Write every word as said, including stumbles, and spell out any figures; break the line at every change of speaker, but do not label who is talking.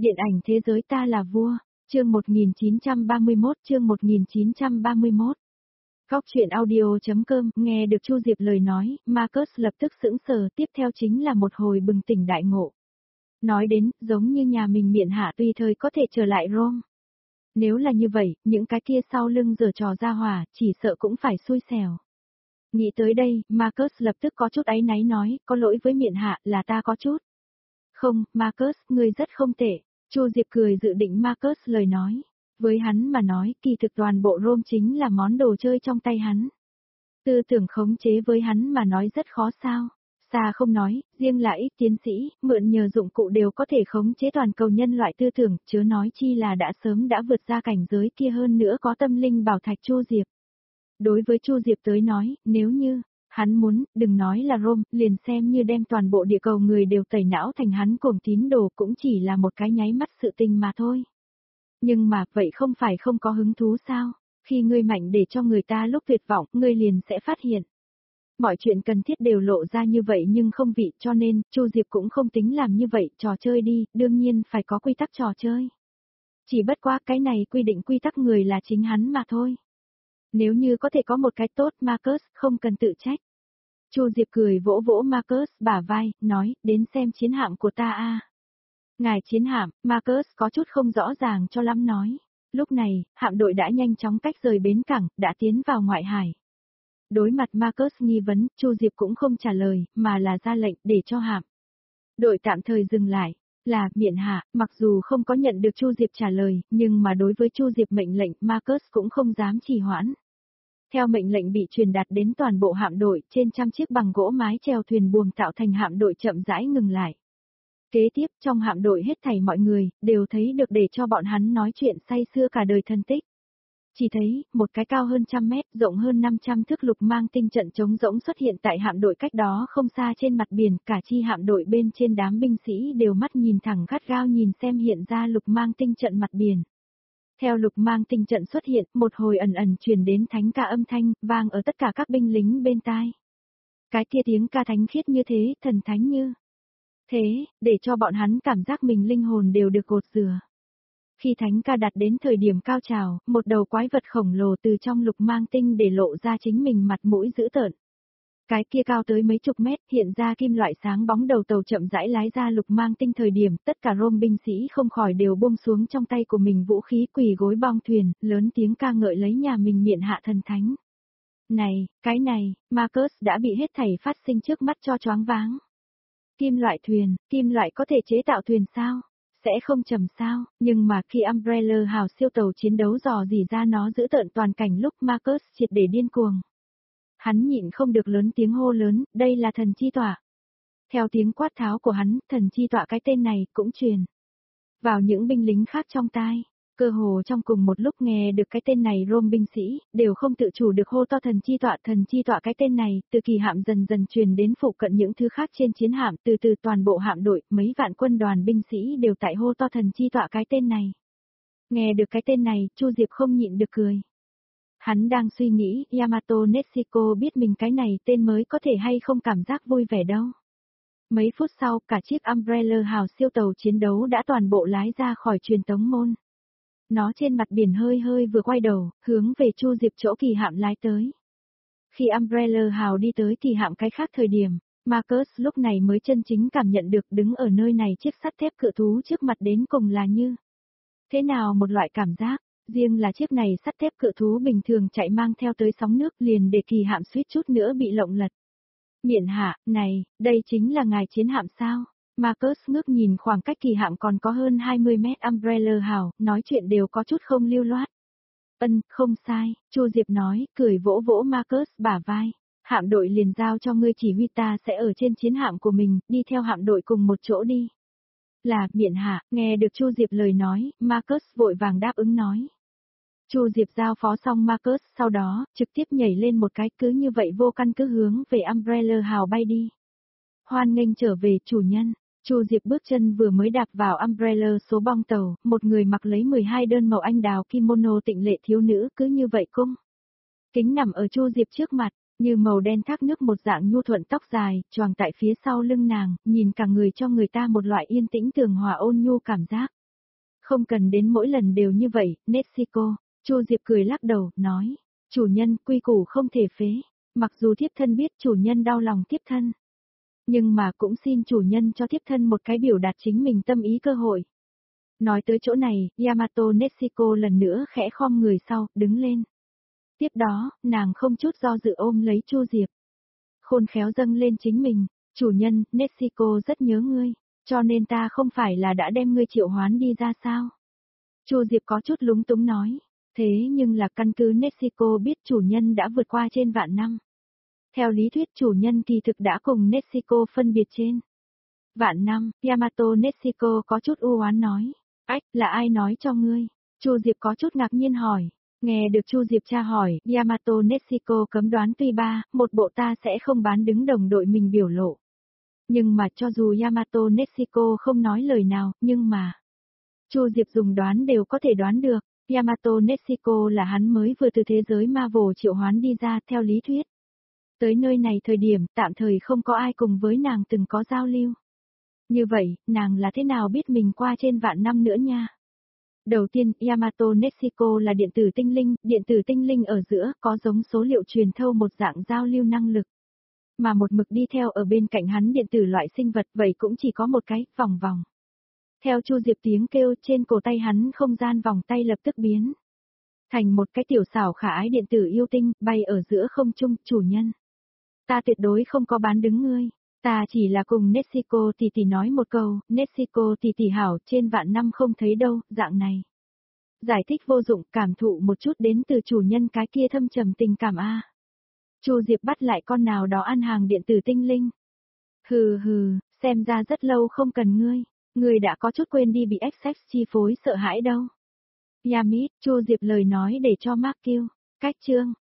Điện ảnh thế giới ta là vua, chương một nghìn chín trăm ba mươi mốt, chương một nghìn chín trăm ba mươi mốt. Góc truyện audio.com, nghe được Chu Diệp lời nói, Marcus lập tức sững sờ, tiếp theo chính là một hồi bừng tỉnh đại ngộ. Nói đến, giống như nhà mình miện hạ tùy thời có thể trở lại Rome. Nếu là như vậy, những cái kia sau lưng giở trò ra hỏa, chỉ sợ cũng phải xui xẻo. Nghĩ tới đây, Marcus lập tức có chút áy náy nói, có lỗi với miện hạ, là ta có chút. Không, Marcus, ngươi rất không tệ. Chu Diệp cười dự định Marcus lời nói. Với hắn mà nói, kỳ thực toàn bộ Rome chính là món đồ chơi trong tay hắn. Tư tưởng khống chế với hắn mà nói rất khó sao. Xa không nói, riêng là ít tiến sĩ, mượn nhờ dụng cụ đều có thể khống chế toàn cầu nhân loại tư tưởng, chớ nói chi là đã sớm đã vượt ra cảnh giới kia hơn nữa có tâm linh bảo thạch Chu Diệp. Đối với Chu Diệp tới nói, nếu như hắn muốn, đừng nói là Rome, liền xem như đem toàn bộ địa cầu người đều tẩy não thành hắn cuồng tín đồ cũng chỉ là một cái nháy mắt sự tình mà thôi. Nhưng mà, vậy không phải không có hứng thú sao? Khi ngươi mạnh để cho người ta lúc tuyệt vọng, ngươi liền sẽ phát hiện. Mọi chuyện cần thiết đều lộ ra như vậy nhưng không vị, cho nên, Chu Diệp cũng không tính làm như vậy, trò chơi đi, đương nhiên phải có quy tắc trò chơi. Chỉ bất quá cái này quy định quy tắc người là chính hắn mà thôi. Nếu như có thể có một cái tốt Marcus, không cần tự trách. Chu Diệp cười vỗ vỗ Marcus bả vai, nói, đến xem chiến hạm của ta a. Ngài chiến hạm, Marcus có chút không rõ ràng cho lắm nói. Lúc này, hạm đội đã nhanh chóng cách rời bến cảng, đã tiến vào ngoại hải. Đối mặt Marcus nghi vấn, Chu Diệp cũng không trả lời, mà là ra lệnh để cho hạm đội tạm thời dừng lại. Là, miện hạ, mặc dù không có nhận được Chu Diệp trả lời, nhưng mà đối với Chu Diệp mệnh lệnh, Marcus cũng không dám trì hoãn. Theo mệnh lệnh bị truyền đạt đến toàn bộ hạm đội, trên trăm chiếc bằng gỗ mái chèo thuyền buồm tạo thành hạm đội chậm rãi ngừng lại. Kế tiếp, trong hạm đội hết thảy mọi người, đều thấy được để cho bọn hắn nói chuyện say sưa cả đời thân tích. Chỉ thấy, một cái cao hơn trăm mét, rộng hơn năm trăm thước lục mang tinh trận trống rỗng xuất hiện tại hạm đội cách đó không xa trên mặt biển, cả chi hạm đội bên trên đám binh sĩ đều mắt nhìn thẳng gắt gao nhìn xem hiện ra lục mang tinh trận mặt biển. Theo lục mang tinh trận xuất hiện, một hồi ẩn ẩn truyền đến thánh ca âm thanh, vang ở tất cả các binh lính bên tai. Cái kia tiếng ca thánh khiết như thế, thần thánh như thế, để cho bọn hắn cảm giác mình linh hồn đều được cột rửa. Khi thánh ca đạt đến thời điểm cao trào, một đầu quái vật khổng lồ từ trong lục mang tinh để lộ ra chính mình mặt mũi dữ tợn. Cái kia cao tới mấy chục mét, hiện ra kim loại sáng bóng đầu tàu chậm rãi lái ra lục mang tinh thời điểm, tất cả Rome binh sĩ không khỏi đều buông xuống trong tay của mình vũ khí quỳ gối bong thuyền, lớn tiếng ca ngợi lấy nhà mình miện hạ thần thánh. Này, cái này, Marcus đã bị hết thảy phát sinh trước mắt cho choáng váng. Kim loại thuyền, kim loại có thể chế tạo thuyền sao? Sẽ không trầm sao, nhưng mà khi Umbrella hào siêu tàu chiến đấu dò dỉ ra nó giữ tợn toàn cảnh lúc Marcus triệt để điên cuồng. Hắn nhịn không được lớn tiếng hô lớn, đây là thần chi tọa. Theo tiếng quát tháo của hắn, thần chi tọa cái tên này cũng truyền vào những binh lính khác trong tai. Cơ hồ trong cùng một lúc nghe được cái tên này Rome binh sĩ, đều không tự chủ được hô to thần chi tọa. Thần chi tọa cái tên này, từ kỳ hạm dần dần truyền đến phụ cận những thứ khác trên chiến hạm, từ từ toàn bộ hạm đội, mấy vạn quân đoàn binh sĩ đều tại hô to thần chi tọa cái tên này. Nghe được cái tên này, Chu Diệp không nhịn được cười. Hắn đang suy nghĩ, Yamato Nezuko biết mình cái này tên mới có thể hay không cảm giác vui vẻ đâu. Mấy phút sau, cả chiếc Umbrella hào siêu tàu chiến đấu đã toàn bộ lái ra khỏi truyền tống môn. Nó trên mặt biển hơi hơi vừa quay đầu, hướng về Chu Diệp chỗ kỳ hạm lái tới. Khi Umbrella hào đi tới kỳ hạm cái khác thời điểm, Marcus lúc này mới chân chính cảm nhận được đứng ở nơi này chiếc sắt thép cự thú trước mặt đến cùng là như thế nào một loại cảm giác. Riêng là chiếc này sắt thép cự thú bình thường chạy mang theo tới sóng nước liền để kỳ hạm suýt chút nữa bị lộng lật. Miện hạ, này, đây chính là ngài chiến hạm sao? Marcus ngước nhìn khoảng cách kỳ hạm còn có hơn hai mươi mét Umbrella hào, nói chuyện đều có chút không lưu loát. Ân, không sai, Chu Diệp nói, cười vỗ vỗ Marcus bả vai. Hạm đội liền giao cho ngươi chỉ huy, ta sẽ ở trên chiến hạm của mình, đi theo hạm đội cùng một chỗ đi. Là, miện hạ, nghe được Chu Diệp lời nói, Marcus vội vàng đáp ứng nói. Chu Diệp giao phó xong Marcus, sau đó, trực tiếp nhảy lên một cái cứ như vậy vô căn cứ hướng về Umbrella hào bay đi. Hoan nghênh trở về chủ nhân. Chu Diệp bước chân vừa mới đạp vào Umbrella số bong tàu, một người mặc lấy mười hai đơn màu anh đào kimono tịnh lệ thiếu nữ cứ như vậy cung kính nằm ở Chu Diệp trước mặt, như màu đen thác nước một dạng nhu thuận tóc dài, choàng tại phía sau lưng nàng, nhìn cả người cho người ta một loại yên tĩnh tường hòa ôn nhu cảm giác. Không cần đến mỗi lần đều như vậy, Nesiko. Chu Diệp cười lắc đầu, nói. Chủ nhân, quy củ không thể phế. Mặc dù thiếp thân biết chủ nhân đau lòng thiếp thân. Nhưng mà cũng xin chủ nhân cho thiếp thân một cái biểu đạt chính mình tâm ý cơ hội. Nói tới chỗ này, Yamato Nesiko lần nữa khẽ khom người sau, đứng lên. Tiếp đó, nàng không chút do dự ôm lấy Chu Diệp. Khôn khéo dâng lên chính mình, chủ nhân, Nesiko rất nhớ ngươi, cho nên ta không phải là đã đem ngươi triệu hoán đi ra sao? Chu Diệp có chút lúng túng nói, thế nhưng là căn cứ Nesiko biết chủ nhân đã vượt qua trên vạn năm. Theo lý thuyết chủ nhân kỳ thực đã cùng Nesiko phân biệt trên vạn năm, Yamato Nesiko có chút u oán nói, ách, là ai nói cho ngươi? Chu Diệp có chút ngạc nhiên hỏi. Nghe được Chu Diệp tra hỏi, Yamato Nesiko cấm đoán tuy ba, một bộ ta sẽ không bán đứng đồng đội mình biểu lộ. Nhưng mà cho dù Yamato Nesiko không nói lời nào, nhưng mà Chu Diệp dùng đoán đều có thể đoán được, Yamato Nesiko là hắn mới vừa từ thế giới Marvel triệu hoán đi ra theo lý thuyết. Tới nơi này thời điểm tạm thời không có ai cùng với nàng từng có giao lưu. Như vậy, nàng là thế nào biết mình qua trên vạn năm nữa nha? Đầu tiên, Yamato Nesiko là điện tử tinh linh, điện tử tinh linh ở giữa có giống số liệu truyền thâu một dạng giao lưu năng lực. Mà một mực đi theo ở bên cạnh hắn điện tử loại sinh vật vậy cũng chỉ có một cái, vòng vòng. Theo Chu Diệp tiếng kêu trên cổ tay hắn không gian vòng tay lập tức biến. Thành một cái tiểu xảo khả ái điện tử yêu tinh, bay ở giữa không trung, chủ nhân. Ta tuyệt đối không có bán đứng ngươi. Ta chỉ là cùng Nesiko tỷ tỷ nói một câu, Nesiko tỷ tỷ hảo trên vạn năm không thấy đâu, dạng này. Giải thích vô dụng, cảm thụ một chút đến từ chủ nhân cái kia thâm trầm tình cảm a. Chu Diệp bắt lại con nào đó ăn hàng điện tử tinh linh. Hừ hừ, xem ra rất lâu không cần ngươi, ngươi đã có chút quên đi bị ích ét chi phối sợ hãi đâu. Yamit, Chu Diệp lời nói để cho Mark kêu, cách chương.